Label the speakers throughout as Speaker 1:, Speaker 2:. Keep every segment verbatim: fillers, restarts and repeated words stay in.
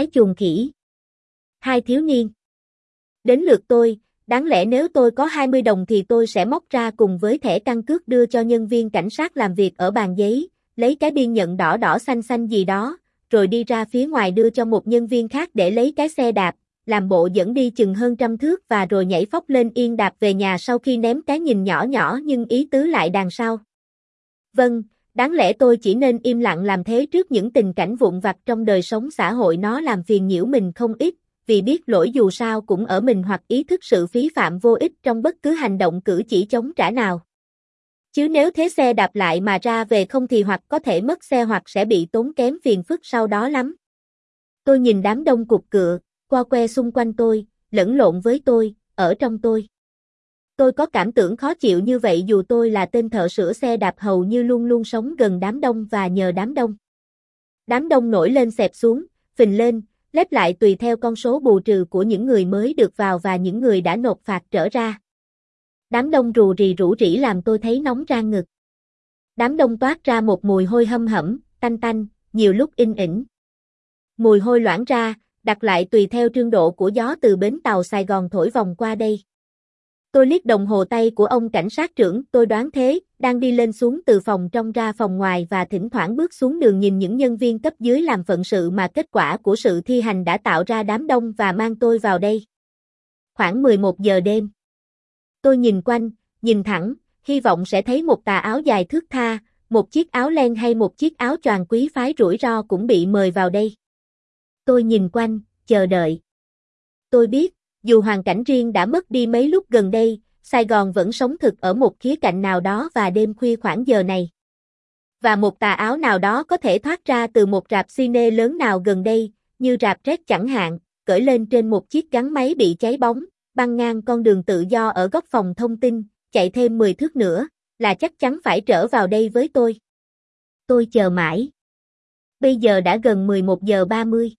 Speaker 1: cái chuồng khỉ. Hai thiếu niên. Đến lượt tôi, đáng lẽ nếu tôi có hai mươi đồng thì tôi sẽ móc ra cùng với thẻ căn cước đưa cho nhân viên cảnh sát làm việc ở bàn giấy, lấy cái biên nhận đỏ đỏ xanh xanh gì đó, rồi đi ra phía ngoài đưa cho một nhân viên khác để lấy cái xe đạp, làm bộ dẫn đi chừng hơn trăm thước và rồi nhảy phóc lên yên đạp về nhà sau khi ném cái nhìn nhỏ nhỏ nhưng ý tứ lại đằng sau. Vâng, đáng lẽ tôi chỉ nên im lặng làm thế trước những tình cảnh vụn vặt trong đời sống xã hội, nó làm phiền nhiễu mình không ít, vì biết lỗi dù sao cũng ở mình hoặc ý thức sự phí phạm vô ích trong bất cứ hành động cử chỉ chống trả nào. Chứ nếu thế xe đạp lại mà ra về không thì hoặc có thể mất xe hoặc sẽ bị tốn kém phiền phức sau đó lắm. Tôi nhìn đám đông cục cựa, qua que xung quanh tôi, lẫn lộn với tôi, ở trong tôi. Tôi có cảm tưởng khó chịu như vậy dù tôi là tên thợ sửa xe đạp hầu như luôn luôn sống gần đám đông và nhờ đám đông. Đám đông nổi lên xẹp xuống, phình lên, lép lại tùy theo con số bù trừ của những người mới được vào và những người đã nộp phạt trở ra. Đám đông rù rì rủ rỉ làm tôi thấy nóng rang ngực. Đám đông toát ra một mùi hôi hâm hẩm, tanh tanh, nhiều lúc in ỉnh. Mùi hôi loãng ra, đặt lại tùy theo trương độ của gió từ bến tàu Sài Gòn thổi vòng qua đây. Tôi liếc đồng hồ tay của ông cảnh sát trưởng, tôi đoán thế, đang đi lên xuống từ phòng trong ra phòng ngoài và thỉnh thoảng bước xuống đường nhìn những nhân viên cấp dưới làm phận sự mà kết quả của sự thi hành đã tạo ra đám đông và mang tôi vào đây. Khoảng mười một giờ đêm. Tôi nhìn quanh, nhìn thẳng, hy vọng sẽ thấy một tà áo dài thướt tha, một chiếc áo len hay một chiếc áo choàng quý phái rủi ro cũng bị mời vào đây. Tôi nhìn quanh, chờ đợi. Tôi biết, dù hoàn cảnh riêng đã mất đi mấy lúc gần đây, Sài Gòn vẫn sống thực ở một khía cạnh nào đó và đêm khuya khoảng giờ này. Và một tà áo nào đó có thể thoát ra từ một rạp cine lớn nào gần đây, như rạp Red chẳng hạn, cởi lên trên một chiếc gắn máy bị cháy bóng, băng ngang con đường tự do ở góc phòng thông tin, chạy thêm mười thước nữa, là chắc chắn phải trở vào đây với tôi. Tôi chờ mãi. Bây giờ đã gần mười một giờ ba mươi.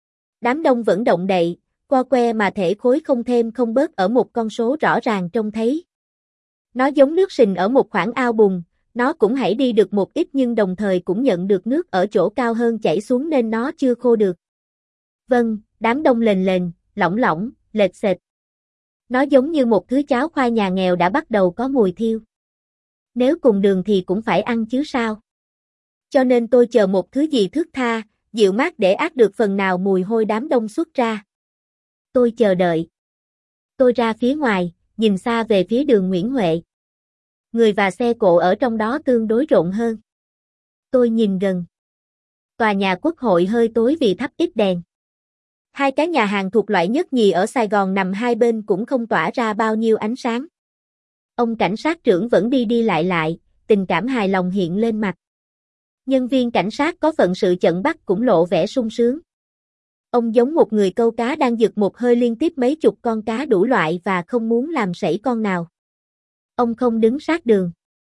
Speaker 1: Đám đông vẫn động đậy, co que mà thể khối không thêm không bớt ở một con số rõ ràng trông thấy. Nó giống nước sình ở một khoảng ao bùn, nó cũng hãy đi được một ít nhưng đồng thời cũng nhận được nước ở chỗ cao hơn chảy xuống nên nó chưa khô được. Vâng, đám đông lềnh lềnh, lỏng lỏng, lệch xệch. Nó giống như một thứ cháo khoai nhà nghèo đã bắt đầu có mùi thiêu. Nếu cùng đường thì cũng phải ăn chứ sao. Cho nên tôi chờ một thứ gì thướt tha, dịu mát để át được phần nào mùi hôi đám đông xuất ra. Tôi chờ đợi. Tôi ra phía ngoài, nhìn xa về phía đường Nguyễn Huệ. Người và xe cộ ở trong đó tương đối rộn hơn. Tôi nhìn gần. Tòa nhà Quốc hội hơi tối vì thắp ít đèn. Hai cái nhà hàng thuộc loại nhất nhì ở Sài Gòn nằm hai bên cũng không tỏa ra bao nhiêu ánh sáng. Ông cảnh sát trưởng vẫn đi đi lại lại, tình cảm hài lòng hiện lên mặt. Nhân viên cảnh sát có phận sự chận bắt cũng lộ vẻ sung sướng. Ông giống một người câu cá đang giật một hơi liên tiếp mấy chục con cá đủ loại và không muốn làm sảy con nào. Ông không đứng sát đường.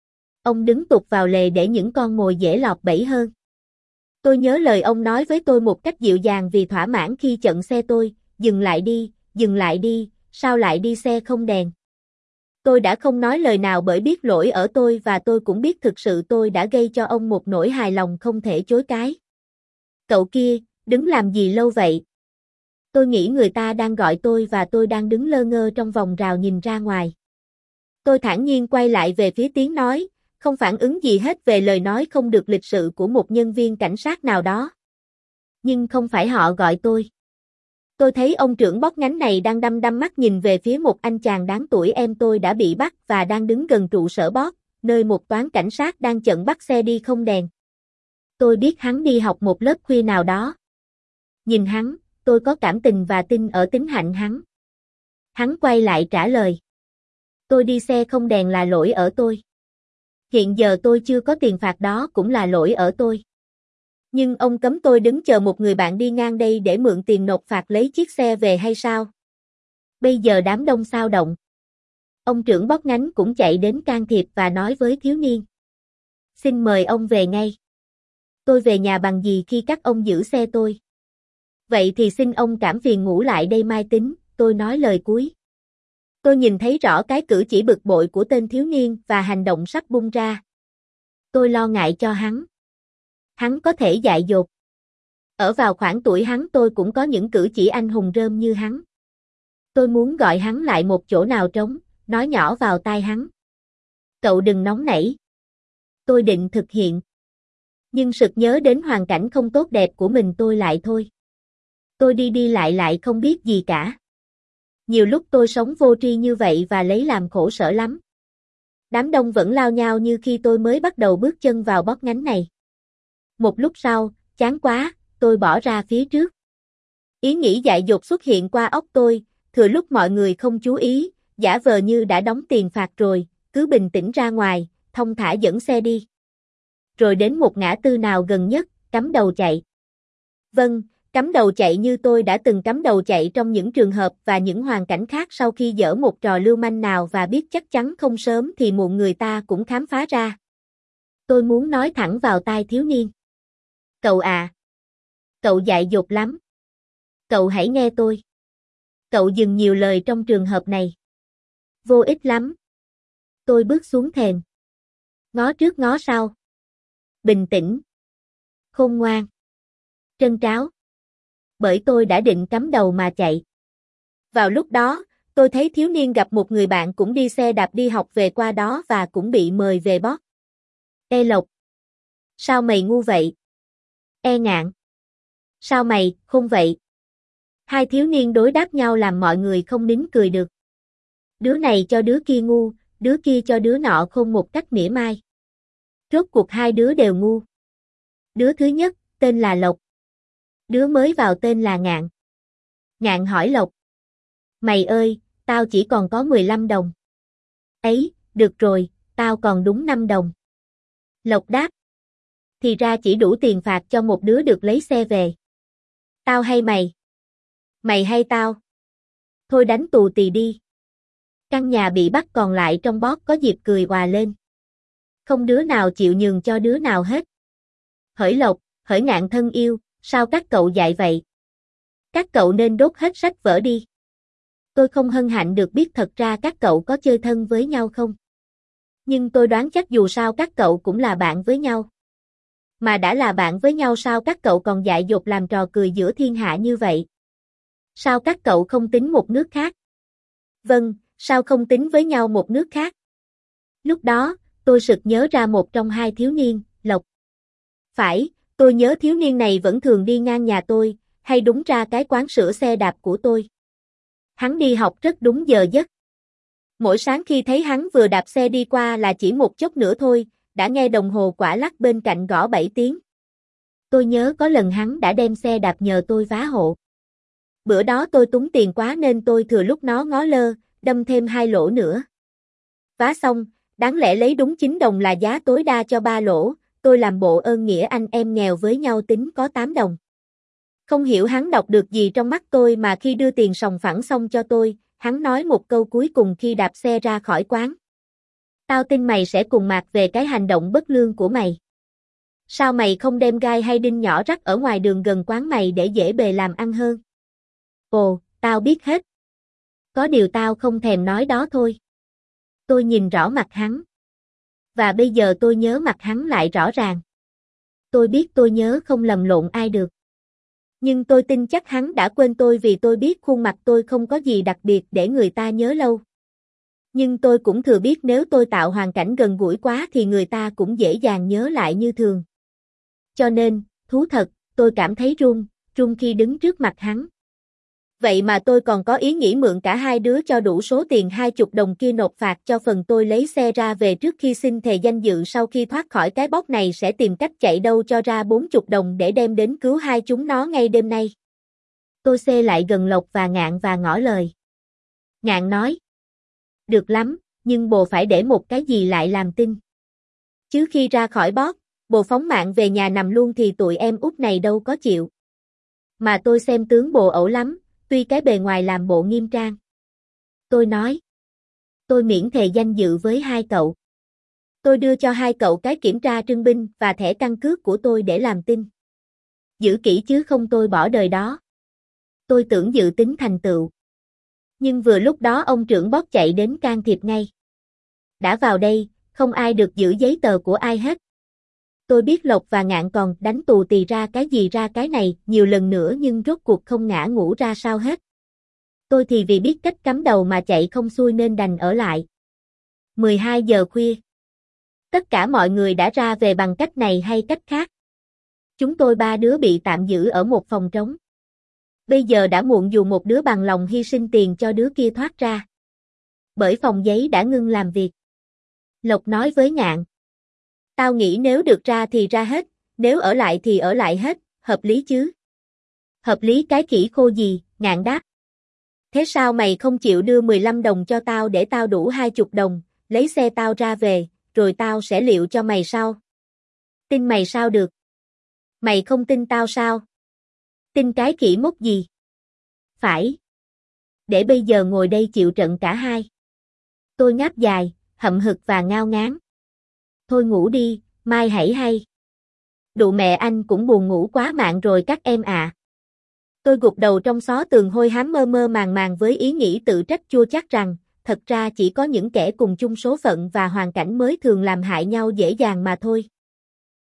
Speaker 1: Ông đứng tụt vào lề để những con mồi dễ lọt bẫy hơn. Tôi nhớ lời ông nói với tôi một cách dịu dàng vì thỏa mãn khi chặn xe tôi, dừng lại đi, dừng lại đi, sao lại đi xe không đèn. Tôi đã không nói lời nào bởi biết lỗi ở tôi và tôi cũng biết thực sự tôi đã gây cho ông một nỗi hài lòng không thể chối cái. Cậu kia, đứng làm gì lâu vậy? Tôi nghĩ người ta đang gọi tôi và tôi đang đứng lơ ngơ trong vòng rào nhìn ra ngoài. Tôi thản nhiên quay lại về phía tiếng nói, không phản ứng gì hết về lời nói không được lịch sự của một nhân viên cảnh sát nào đó. Nhưng không phải họ gọi tôi. Tôi thấy ông trưởng bóp ngánh này đang đăm đăm mắt nhìn về phía một anh chàng đáng tuổi em tôi đã bị bắt và đang đứng gần trụ sở bóp, nơi một toán cảnh sát đang chặn bắt xe đi không đèn. Tôi biết hắn đi học một lớp khuya nào đó. Nhìn hắn, tôi có cảm tình và tin ở tính hạnh hắn. Hắn quay lại trả lời. Tôi đi xe không đèn là lỗi ở tôi. Hiện giờ tôi chưa có tiền phạt đó cũng là lỗi ở tôi. Nhưng ông cấm tôi đứng chờ một người bạn đi ngang đây để mượn tiền nộp phạt lấy chiếc xe về hay sao? Bây giờ đám đông sao động. Ông trưởng bóp ngánh cũng chạy đến can thiệp và nói với thiếu niên. Xin mời ông về ngay. Tôi về nhà bằng gì khi các ông giữ xe tôi? Vậy thì xin ông cảm phiền ngủ lại đây mai tính, tôi nói lời cuối. Tôi nhìn thấy rõ cái cử chỉ bực bội của tên thiếu niên và hành động sắp bung ra. Tôi lo ngại cho hắn. Hắn có thể dại dột. Ở vào khoảng tuổi hắn tôi cũng có những cử chỉ anh hùng rơm như hắn. Tôi muốn gọi hắn lại một chỗ nào trống, nói nhỏ vào tai hắn. Cậu đừng nóng nảy. Tôi định thực hiện. Nhưng sực nhớ đến hoàn cảnh không tốt đẹp của mình tôi lại thôi. Tôi đi đi lại lại không biết gì cả. Nhiều lúc tôi sống vô tri như vậy và lấy làm khổ sở lắm. Đám đông vẫn lao nhau như khi tôi mới bắt đầu bước chân vào bóp nhánh này. Một lúc sau, chán quá, tôi bỏ ra phía trước. Ý nghĩ dại dột xuất hiện qua óc tôi, thừa lúc mọi người không chú ý, giả vờ như đã đóng tiền phạt rồi, cứ bình tĩnh ra ngoài, thong thả dẫn xe đi. Rồi đến một ngã tư nào gần nhất, cắm đầu chạy. Vâng, cắm đầu chạy như tôi đã từng cắm đầu chạy trong những trường hợp và những hoàn cảnh khác sau khi dở một trò lưu manh nào và biết chắc chắn không sớm thì muộn người ta cũng khám phá ra. Tôi muốn nói thẳng vào tai thiếu niên. Cậu à! Cậu dại dột lắm. Cậu hãy nghe tôi. Cậu dừng nhiều lời trong trường hợp này. Vô ích lắm. Tôi bước xuống thềm. Ngó trước ngó sau. Bình tĩnh. Khôn ngoan. Trân tráo. Bởi tôi đã định cắm đầu mà chạy. Vào lúc đó, tôi thấy thiếu niên gặp một người bạn cũng đi xe đạp đi học về qua đó và cũng bị mời về bót. Ê Lộc! Sao mày ngu vậy? E Ngạn! Sao mày khôn vậy? Hai thiếu niên đối đáp nhau làm mọi người không nín cười được. Đứa này cho đứa kia ngu, đứa kia cho đứa nọ khôn một cách mỉa mai. Rốt cuộc hai đứa đều ngu. Đứa thứ nhất, tên là Lộc. Đứa mới vào tên là Ngạn. Ngạn hỏi Lộc. Mày ơi, tao chỉ còn có mười lăm đồng. Ấy, được rồi, tao còn đúng năm đồng. Lộc đáp. Thì ra chỉ đủ tiền phạt cho một đứa được lấy xe về. Tao hay mày? Mày hay tao? Thôi đánh tù tì đi. Căn nhà bị bắt còn lại trong bót có dịp cười òa lên. Không đứa nào chịu nhường cho đứa nào hết. Hỡi Lộc, hỡi Ngạn thân yêu, sao các cậu dại vậy? Các cậu nên đốt hết sách vở đi. Tôi không hân hạnh được biết thật ra các cậu có chơi thân với nhau không. Nhưng tôi đoán chắc dù sao các cậu cũng là bạn với nhau. Mà đã là bạn với nhau sao các cậu còn dại dột làm trò cười giữa thiên hạ như vậy? Sao các cậu không tính một nước khác? Vâng, sao không tính với nhau một nước khác? Lúc đó, tôi sực nhớ ra một trong hai thiếu niên, Lộc. Phải, tôi nhớ thiếu niên này vẫn thường đi ngang nhà tôi, hay đúng ra cái quán sửa xe đạp của tôi. Hắn đi học rất đúng giờ giấc. Mỗi sáng khi thấy hắn vừa đạp xe đi qua là chỉ một chốc nữa thôi, đã nghe đồng hồ quả lắc bên cạnh gõ bảy tiếng. Tôi nhớ có lần hắn đã đem xe đạp nhờ tôi vá hộ. Bữa đó tôi túng tiền quá nên tôi thừa lúc nó ngó lơ, đâm thêm hai lỗ nữa. Vá xong, đáng lẽ lấy đúng chín đồng là giá tối đa cho ba lỗ, tôi làm bộ ơn nghĩa anh em nghèo với nhau tính có tám đồng. Không hiểu hắn đọc được gì trong mắt tôi mà khi đưa tiền sòng phẳng xong cho tôi, hắn nói một câu cuối cùng khi đạp xe ra khỏi quán. Tao tin mày sẽ cùng mạc về cái hành động bất lương của mày. Sao mày không đem gai hay đinh nhỏ rắc ở ngoài đường gần quán mày để dễ bề làm ăn hơn? Ồ, tao biết hết. Có điều tao không thèm nói đó thôi. Tôi nhìn rõ mặt hắn. Và bây giờ tôi nhớ mặt hắn lại rõ ràng. Tôi biết tôi nhớ không lầm lộn ai được. Nhưng tôi tin chắc hắn đã quên tôi vì tôi biết khuôn mặt tôi không có gì đặc biệt để người ta nhớ lâu. Nhưng tôi cũng thừa biết nếu tôi tạo hoàn cảnh gần gũi quá thì người ta cũng dễ dàng nhớ lại như thường. Cho nên, thú thật, tôi cảm thấy run, run khi đứng trước mặt hắn. Vậy mà tôi còn có ý nghĩ mượn cả hai đứa cho đủ số tiền hai chục đồng kia nộp phạt cho phần tôi lấy xe ra về trước khi xin thề danh dự sau khi thoát khỏi cái bóp này sẽ tìm cách chạy đâu cho ra bốn chục đồng để đem đến cứu hai chúng nó ngay đêm nay. Tôi xê lại gần Lộc và Ngạn và ngỏ lời. Ngạn nói. Được lắm, nhưng bồ phải để một cái gì lại làm tin. Chứ khi ra khỏi bóp, bồ phóng mạng về nhà nằm luôn thì tụi em út này đâu có chịu. Mà tôi xem tướng bồ ẩu lắm. Tuy cái bề ngoài làm bộ nghiêm trang. Tôi nói. Tôi miễn thề danh dự với hai cậu. Tôi đưa cho hai cậu cái kiểm tra trưng binh và thẻ căn cước của tôi để làm tin. Giữ kỹ chứ không tôi bỏ đời đó. Tôi tưởng dự tính thành tựu. Nhưng vừa lúc đó ông trưởng bót chạy đến can thiệp ngay. Đã vào đây, không ai được giữ giấy tờ của ai hết. Tôi biết Lộc và Ngạn còn đánh tù tì ra cái gì ra cái này nhiều lần nữa nhưng rốt cuộc không ngã ngũ ra sao hết. Tôi thì vì biết cách cắm đầu mà chạy không xuôi nên đành ở lại. mười hai giờ khuya. Tất cả mọi người đã ra về bằng cách này hay cách khác. Chúng tôi ba đứa bị tạm giữ ở một phòng trống. Bây giờ đã muộn dù một đứa bằng lòng hy sinh tiền cho đứa kia thoát ra. Bởi phòng giấy đã ngưng làm việc. Lộc nói với Ngạn. Tao nghĩ nếu được ra thì ra hết, nếu ở lại thì ở lại hết, hợp lý chứ? Hợp lý cái khỉ khô gì, Ngạn đáp. Thế sao mày không chịu đưa mười lăm đồng cho tao để tao đủ hai mươi đồng, lấy xe tao ra về, rồi tao sẽ liệu cho mày sau. Tin mày sao được? Mày không tin tao sao? Tin cái khỉ mốc gì? Phải. Để bây giờ ngồi đây chịu trận cả hai. Tôi ngáp dài, hậm hực và ngao ngán. Thôi ngủ đi, mai hãy hay. Đụ mẹ anh cũng buồn ngủ quá mạng rồi các em ạ. À. Tôi gục đầu trong xó tường hôi hám mơ mơ màng màng với ý nghĩ tự trách chua chát rằng, thật ra chỉ có những kẻ cùng chung số phận và hoàn cảnh mới thường làm hại nhau dễ dàng mà thôi.